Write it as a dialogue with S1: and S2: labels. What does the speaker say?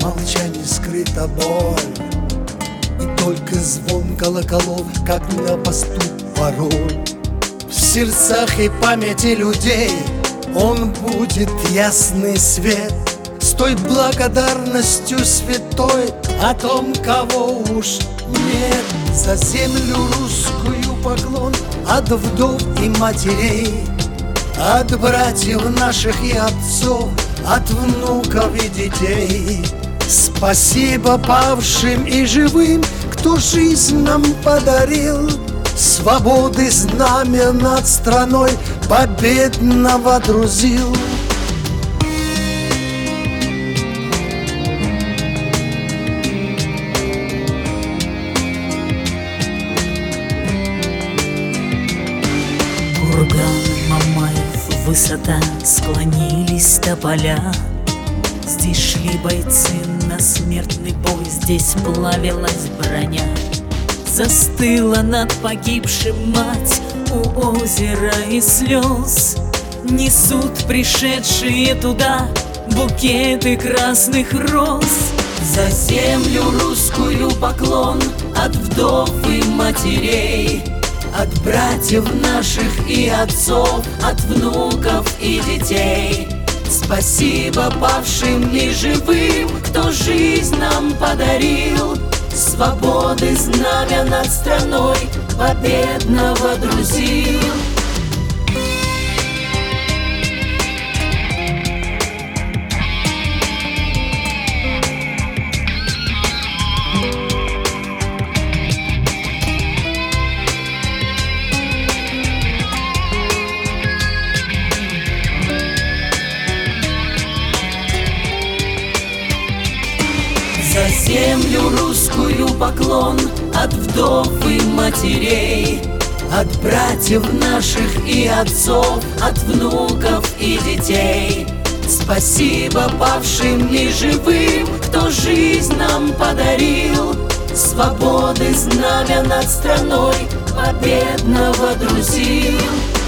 S1: молчании скрыта боль, и только звон колоколов, как на посту пароль. В сердцах и памяти людей он будет ясный свет, с той благодарностью святой о том, кого уж нет. За землю русскую поклон от вдов и матерей, от братьев наших и отцов, от внуков и детей. Спасибо павшим и живым, кто жизнь нам подарил, свободы знамя над страной победно водрузил.
S2: Курган, Мамаев, высота, склонились тополя. Здесь шли бойцы на смертный бой, здесь плавилась броня. Застыла над погибшим мать у озера и слез. Несут пришедшие туда букеты красных роз. За землю русскую поклон от вдов и матерей, от братьев наших и отцов, от внуков и детей. Спасибо павшим и живым, кто жизнь нам подарил, свободы знамя над страной победно водрузил. За землю русскую поклон от вдов и матерей, от братьев наших и отцов, от внуков и детей. Спасибо павшим и живым, кто жизнь нам подарил, свободы знамя над страной победно водрузил.